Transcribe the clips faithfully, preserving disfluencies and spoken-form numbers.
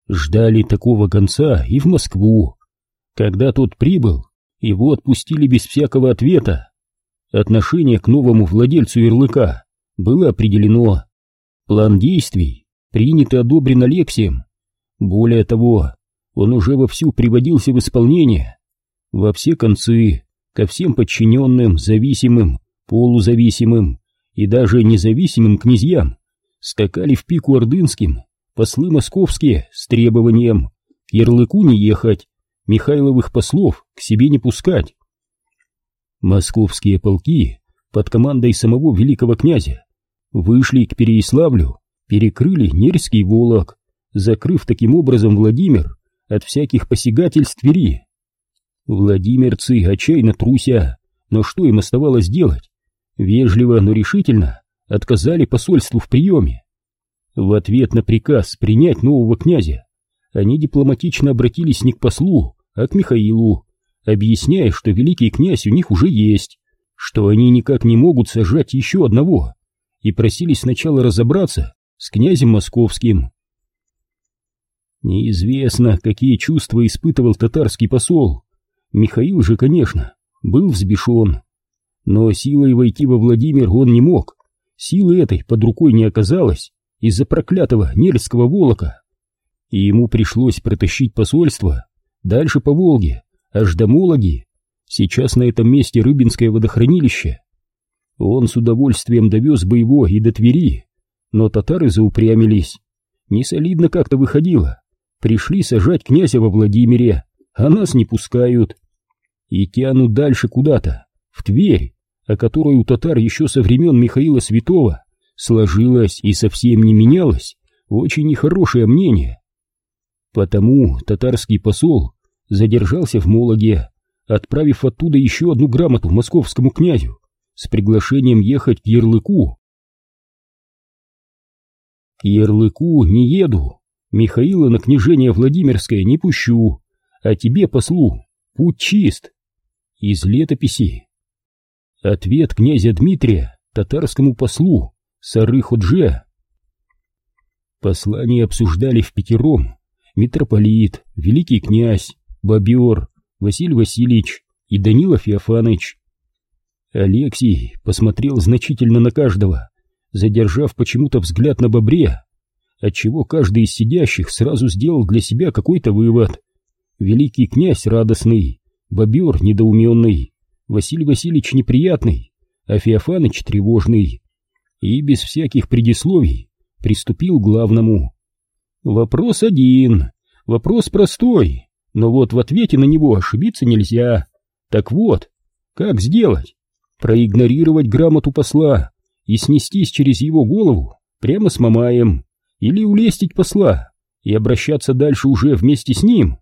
Ждали такого гонца и в Москву. Когда тот прибыл, его отпустили без всякого ответа. Отношение к новому владельцу ярлыка было определено. План действий принят и одобрен Алексием. Более того, он уже вовсю приводился в исполнение. Во все концы, ко всем подчиненным, зависимым, полузависимым и даже независимым князьям скакали в пику ордынским послы московские с требованием к ярлыку не ехать, Михайловых послов к себе не пускать. Московские полки под командой самого великого князя вышли к Переяславлю, перекрыли Нерский Волок, закрыв таким образом Владимир от всяких посягательств Твери. Владимирцы отчаянно труся, но что им оставалось делать? Вежливо, но решительно отказали посольству в приеме. В ответ на приказ принять нового князя они дипломатично обратились не к послу, а к Михаилу, объясняя, что великий князь у них уже есть, что они никак не могут сажать еще одного, и просили сначала разобраться с князем московским. Неизвестно, какие чувства испытывал татарский посол. Михаил же, конечно, был взбешен, но силой войти во Владимир он не мог, силы этой под рукой не оказалось из-за проклятого Нерского Волока, и ему пришлось протащить посольство дальше по Волге, аж до Мологи. Сейчас на этом месте Рыбинское водохранилище. Он с удовольствием довез бы его и до Твери, но татары заупрямились. Несолидно как-то выходило. Пришли сажать князя во Владимире, а нас не пускают. И тянут дальше куда-то, в Тверь, о которой у татар еще со времен Михаила Святого сложилось и совсем не менялось очень нехорошее мнение. Потому татарский посол задержался в Мологе, отправив оттуда еще одну грамоту московскому князю с приглашением ехать к ярлыку. К ярлыку не еду, Михаила на княжение Владимирское не пущу, а тебе, послу, путь чист. Из летописи. Ответ князя Дмитрия татарскому послу Сары-Ходже. Послание обсуждали впятером митрополит, великий князь, бобер, Василий Васильевич и Данила Феофаныч. Алексий посмотрел значительно на каждого, задержав почему-то взгляд на бобре, отчего каждый из сидящих сразу сделал для себя какой-то вывод. Великий князь радостный, бобер недоуменный, Василий Васильевич неприятный, а Феофаныч тревожный. И без всяких предисловий приступил к главному. Вопрос один, вопрос простой, но вот в ответе на него ошибиться нельзя. Так вот, как сделать? Проигнорировать грамоту посла и снестись через его голову прямо с Мамаем, или улестить посла и обращаться дальше уже вместе с ним?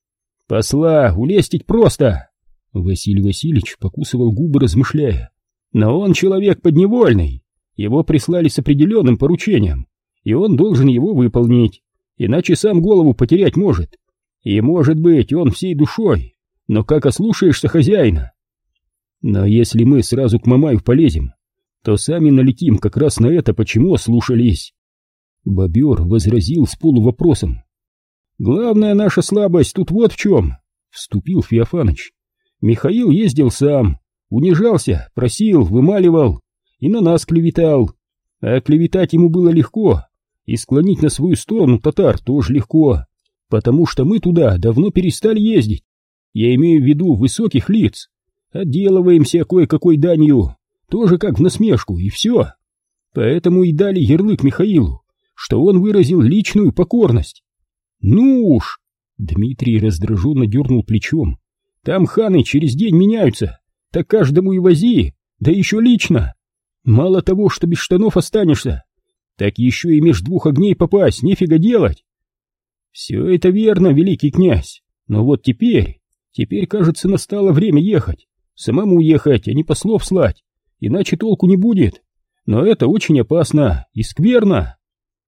Посла улестить просто. Василий Васильевич покусывал губы, размышляя. Но он человек подневольный, его прислали с определенным поручением, и он должен его выполнить, иначе сам голову потерять может. И, может быть, он всей душой, но как ослушаешься хозяина? Но если мы сразу к Мамаю полезем, то сами налетим как раз на это, почему ослушались. Бобер возразил с полувопросом. Главная наша слабость тут вот в чем, вступил Феофаныч. Михаил ездил сам, унижался, просил, вымаливал и на нас клеветал. А клеветать ему было легко, и склонить на свою сторону татар тоже легко, потому что мы туда давно перестали ездить. Я имею в виду высоких лиц. Отделываемся кое-какой данью, тоже как в насмешку, и все. Поэтому и дали ярлык Михаилу, что он выразил личную покорность. Ну уж! Дмитрий раздраженно дернул плечом. Там ханы через день меняются, так каждому и вози, да еще лично. Мало того, что без штанов останешься, так еще и меж двух огней попасть нефига делать. Все это верно, великий князь, но вот теперь, теперь, кажется, настало время ехать. Самому ехать, а не послов слать, иначе толку не будет. Но это очень опасно и скверно.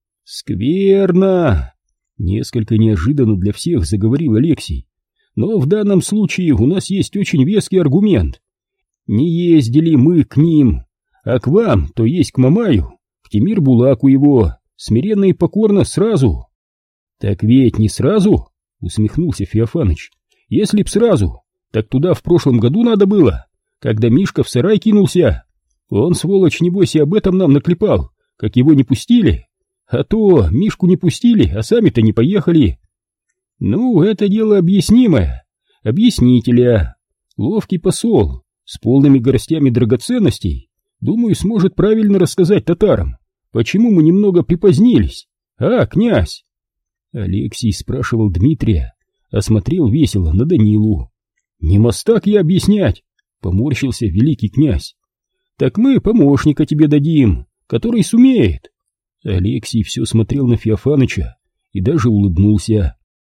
Скверно! Несколько неожиданно для всех заговорил Алексий. Но в данном случае у нас есть очень веский аргумент. Не ездили мы к ним, а к вам, то есть к Мамаю, к Тимир-Булаку его, смиренно и покорно сразу. Так ведь не сразу, усмехнулся Феофаныч. Если б сразу, так туда в прошлом году надо было, когда Мишка в сарай кинулся. Он, сволочь, небось, и об этом нам наклепал, как его не пустили. А то Мишку не пустили, а сами-то не поехали. Ну, это дело объяснимое. Объяснителя. Ловкий посол с полными горстями драгоценностей, думаю, сможет правильно рассказать татарам, почему мы немного припозднились. А, князь? Алексей спрашивал Дмитрия, а смотрел весело на Данилу. Не мастак я объяснять, поморщился великий князь. Так мы помощника тебе дадим, который сумеет. Алексей все смотрел на Феофаныча и даже улыбнулся.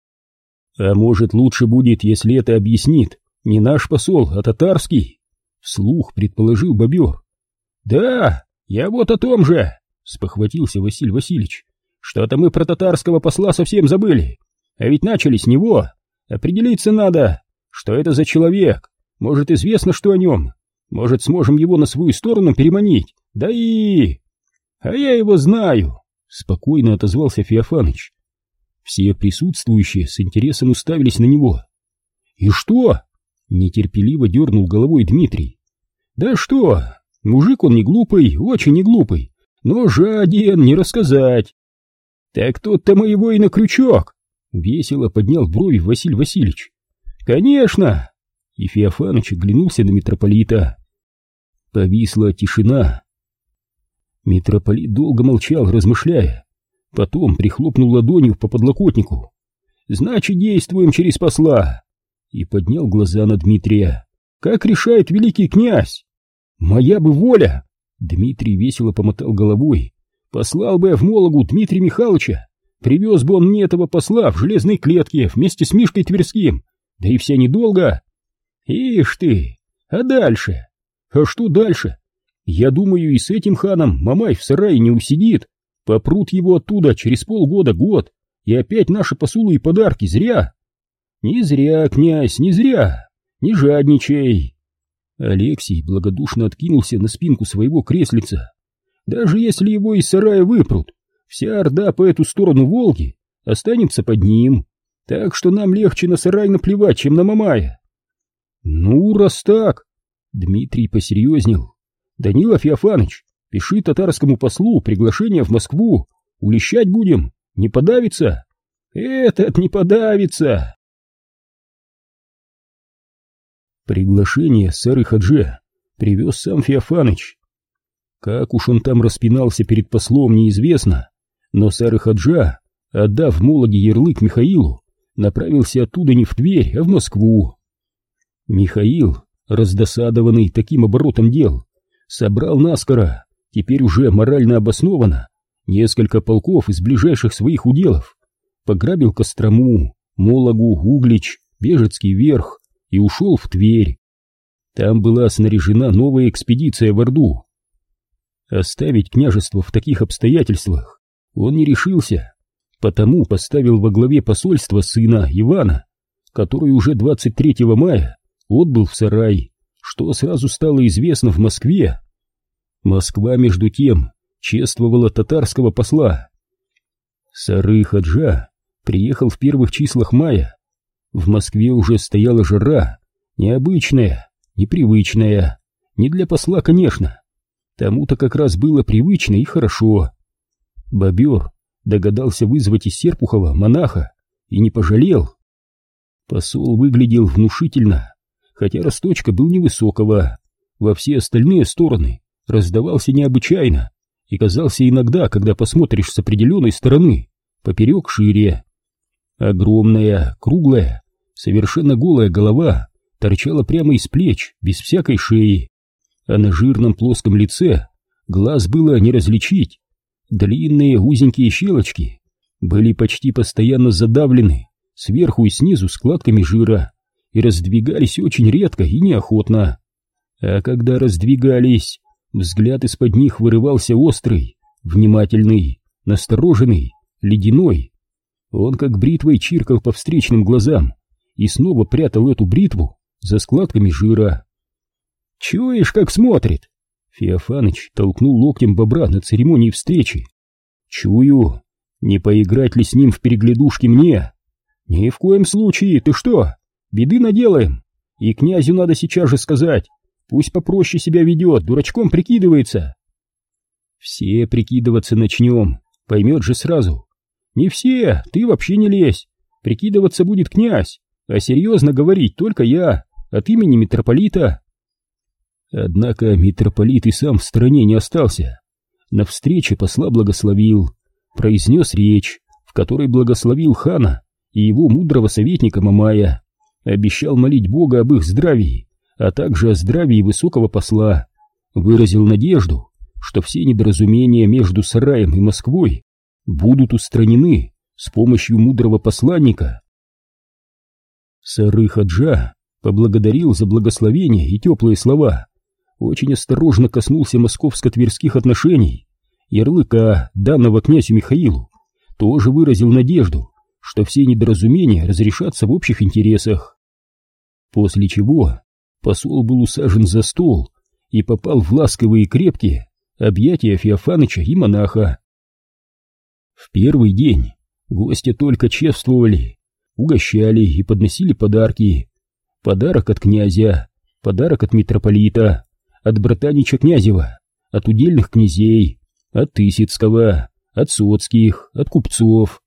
А может, лучше будет, если это объяснит не наш посол, а татарский? Вслух предположил бобер. Да, я вот о том же, спохватился Василий Васильевич. Что-то мы про татарского посла совсем забыли. А ведь начали с него. Определиться надо, что это за человек. Может, известно, что о нем. Может, сможем его на свою сторону переманить. Да и... А я его знаю, спокойно отозвался Феофаныч. Все присутствующие с интересом уставились на него. И что? Нетерпеливо дернул головой Дмитрий. Да что? Мужик он не глупый, очень не глупый, но жаден не рассказать. Так тут-то мы его и на крючок. Весело поднял брови Василий Васильевич. Конечно. И Феофаныч оглянулся на митрополита. Повисла тишина. Митрополит долго молчал, размышляя. Потом прихлопнул ладонью по подлокотнику. Значит, действуем через посла. И поднял глаза на Дмитрия. Как решает великий князь? Моя бы воля. Дмитрий весело помотал головой. Послал бы я в Мологу Дмитрия Михайловича. Привез бы он мне этого посла в железной клетке вместе с Мишкой Тверским. Да и все недолго. Ишь ты, а дальше? А что дальше? Я думаю, и с этим ханом Мамай в сарае не усидит. Попрут его оттуда через полгода-год, и опять наши посулы и подарки зря. Не зря, князь, не зря. Не жадничай. Алексей благодушно откинулся на спинку своего креслица. Даже если его из сарая выпрут, вся орда по эту сторону Волги останется под ним. Так что нам легче на сарай наплевать, чем на Мамая. Ну, раз так... Дмитрий посерьезнел. Данила Феофаныч, пиши татарскому послу приглашение в Москву. Улещать будем, не подавится? Этот не подавится. Приглашение сары Хаджи привез сам Феофаныч. Как уж он там распинался перед послом, неизвестно, но сары Хаджа, отдав в Мологе ярлык Михаилу, направился оттуда не в Тверь, а в Москву. Михаил, раздосадованный таким оборотом дел, собрал наскоро, теперь уже морально обоснованно, несколько полков из ближайших своих уделов, пограбил Кострому, Мологу, Углич, Бежецкий Верх и ушел в Тверь. Там была снаряжена новая экспедиция в Орду. Оставить княжество в таких обстоятельствах он не решился, потому поставил во главе посольства сына Ивана, который уже двадцать третьего мая отбыл в сарай, что сразу стало известно в Москве. Москва, между тем, чествовала татарского посла. Сары Хаджа приехал в первых числах мая. В Москве уже стояла жара, необычная, непривычная, не для посла, конечно. Тому-то как раз было привычно и хорошо. Бобер догадался вызвать из Серпухова монаха и не пожалел. Посол выглядел внушительно, хотя росточка был невысокого, во все остальные стороны раздавался необычайно и казался иногда, когда посмотришь с определенной стороны, поперек шире. Огромная, круглая, совершенно голая голова торчала прямо из плеч, без всякой шеи, а на жирном плоском лице глаз было не различить. Длинные узенькие щелочки были почти постоянно задавлены сверху и снизу складками жира и раздвигались очень редко и неохотно. А когда раздвигались, взгляд из-под них вырывался острый, внимательный, настороженный, ледяной. Он как бритвой чиркал по встречным глазам и снова прятал эту бритву за складками жира. «Чуешь, как смотрит?» Феофаныч толкнул локтем бобра на церемонии встречи. «Чую. Не поиграть ли с ним в переглядушки мне? Ни в коем случае, ты что? Беды наделаем. И князю надо сейчас же сказать, пусть попроще себя ведет, дурачком прикидывается. Все прикидываться начнем, поймет же сразу. Не все, ты вообще не лезь. Прикидываться будет князь, а серьезно говорить только я, от имени митрополита. Однако митрополит и сам в стороне не остался. На встрече посла благословил, произнес речь, в которой благословил хана и его мудрого советника Мамая, обещал молить Бога об их здравии, а также о здравии высокого посла, выразил надежду, что все недоразумения между сараем и Москвой будут устранены с помощью мудрого посланника. Сары-Хаджа поблагодарил за благословение и теплые слова, очень осторожно коснулся московско-тверских отношений, ярлыка, данного князю Михаилу, тоже выразил надежду, что все недоразумения разрешатся в общих интересах. После чего посол был усажен за стол и попал в ласковые и крепкие объятия Феофаныча и монаха. В первый день гостя только чествовали, угощали и подносили подарки. Подарок от князя, подарок от митрополита, от братанича Князева, от удельных князей, от Тысяцкого, от Соцких, от купцов.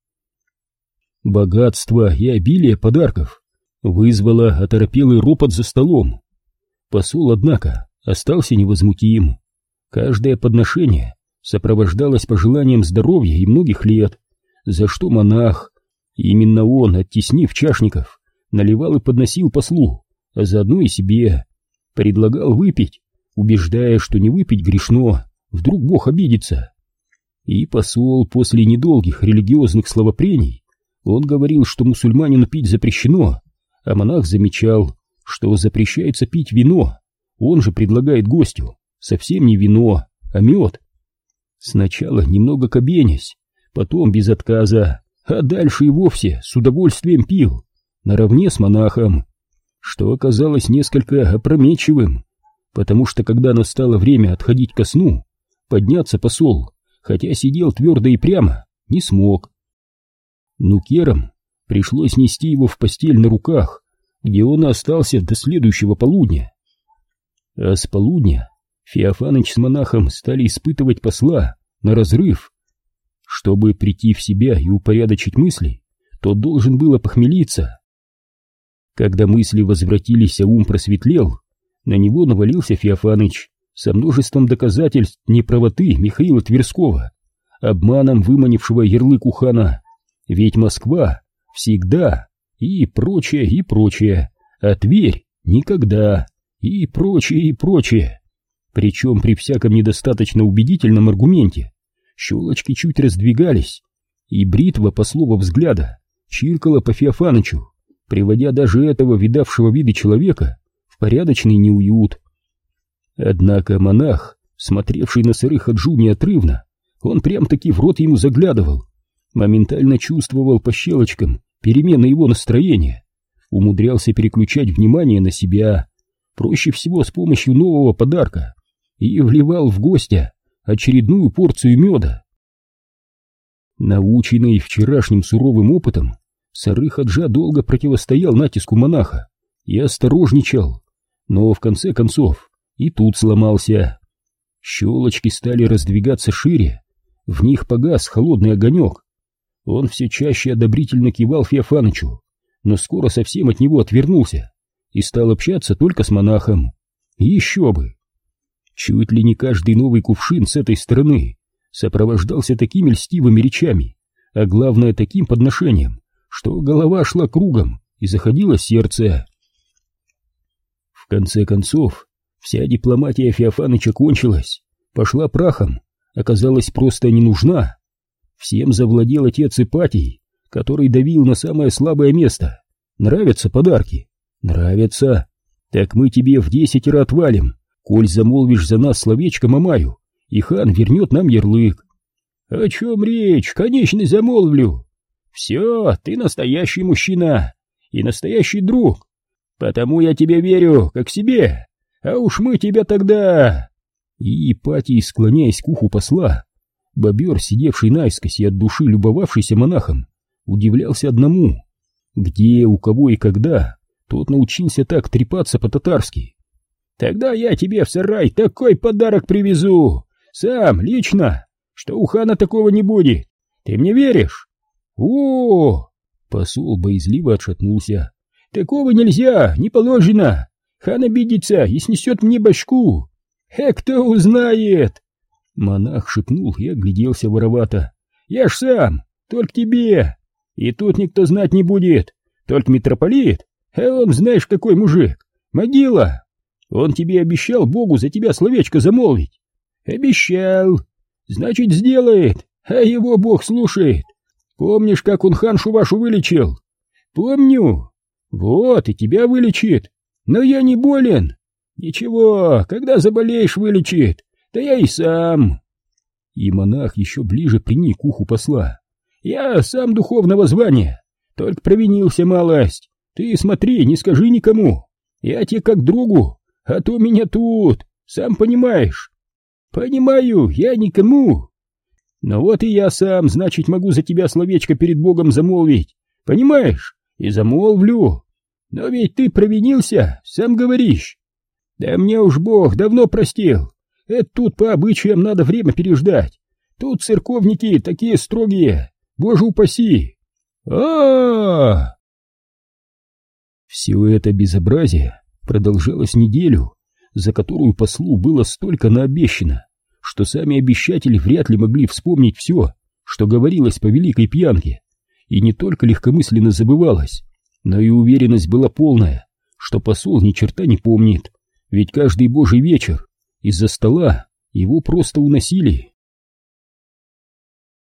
Богатство и обилие подарков вызвало оторопелый ропот за столом. Посол, однако, остался невозмутим. Каждое подношение сопровождалось пожеланием здоровья и многих лет, за что монах, именно он, оттеснив чашников, наливал и подносил послу, а заодно и себе, предлагал выпить, убеждая, что не выпить грешно, вдруг Бог обидится. И посол после недолгих религиозных словопрений, он говорил, что мусульманину пить запрещено, а монах замечал, что запрещается пить вино, он же предлагает гостю совсем не вино, а мед. Сначала немного кабенясь, потом без отказа, а дальше и вовсе с удовольствием пил, наравне с монахом, что оказалось несколько опрометчивым, потому что когда настало время отходить ко сну, подняться посол, хотя сидел твердо и прямо, не смог. Нукерам пришлось нести его в постель на руках, где он остался до следующего полудня. А с полудня Феофаныч с монахом стали испытывать посла на разрыв. Чтобы прийти в себя и упорядочить мысли, тот должен был опохмелиться. Когда мысли возвратились, а ум просветлел, на него навалился Феофаныч со множеством доказательств неправоты Михаила Тверского, обманом выманившего ярлык у хана, ведь Москва всегда, и прочее, и прочее, а Тверь никогда, и прочее, и прочее. Причем при всяком недостаточно убедительном аргументе щелочки чуть раздвигались, и бритва послова взгляда чиркала по Феофанычу, приводя даже этого видавшего виды человека в порядочный неуют. Однако монах, смотревший на Сары-Хаджу неотрывно, он прям-таки в рот ему заглядывал, моментально чувствовал по щелочкам перемены его настроения, умудрялся переключать внимание на себя, проще всего с помощью нового подарка, и вливал в гостя очередную порцию меда. Наученный вчерашним суровым опытом, Сары-Хаджа долго противостоял натиску монаха и осторожничал, но в конце концов и тут сломался. Щелочки стали раздвигаться шире, в них погас холодный огонек. Он все чаще одобрительно кивал Феофанычу, но скоро совсем от него отвернулся и стал общаться только с монахом. Еще бы! Чуть ли не каждый новый кувшин с этой стороны сопровождался такими льстивыми речами, а главное таким подношением, что голова шла кругом и заходило сердце. В конце концов, вся дипломатия Феофаныча кончилась, пошла прахом, оказалась просто не нужна. Всем завладел отец Ипатий, который давил на самое слабое место. Нравятся подарки? Нравятся. Так мы тебе в десятеро отвалим, коль замолвишь за нас словечко Мамаю, и хан вернет нам ярлык. О чем речь? Конечно, замолвлю. Все, ты настоящий мужчина и настоящий друг, потому я тебе верю, как себе, а уж мы тебя тогда... И Ипатий, склоняясь к уху посла, Бобер, сидевший наискось и от души любовавшийся монахом, удивлялся одному: где, у кого и когда тот научился так трепаться по-татарски. «Тогда я тебе в сарай такой подарок привезу, сам, лично, что у хана такого не будет. Ты мне веришь?» «О!» — посол боязливо отшатнулся. «Такого нельзя, не положено. Хан обидится и снесет мне башку. Э, кто узнает?» Монах шепнул и огляделся воровато. «Я ж сам, только тебе. И тут никто знать не будет, только митрополит, а он, знаешь, какой мужик, могила. Он тебе обещал Богу за тебя словечко замолвить». «Обещал. Значит, сделает, а его Бог слушает. Помнишь, как он ханшу вашу вылечил?» «Помню. Вот, и тебя вылечит. Но я не болен. Ничего, когда заболеешь, вылечит. Да я и сам». И монах еще ближе приник к уху посла. «Я сам духовного звания, только провинился малость. Ты смотри, не скажи никому. Я тебе как другу, а то меня тут, сам понимаешь». «Понимаю, я никому. Но вот и я сам, значит, могу за тебя словечко перед Богом замолвить. Понимаешь? И замолвлю. Но ведь ты провинился, сам говоришь. Да мне уж Бог давно простил. Это тут по обычаям надо время переждать. Тут церковники такие строгие, боже упаси. А-а-а!» Все это безобразие продолжалось неделю, за которую послу было столько наобещано, что сами обещатели вряд ли могли вспомнить все, что говорилось по великой пьянке, и не только легкомысленно забывалось, но и уверенность была полная, что посол ни черта не помнит, ведь каждый божий вечер из-за стола его просто уносили.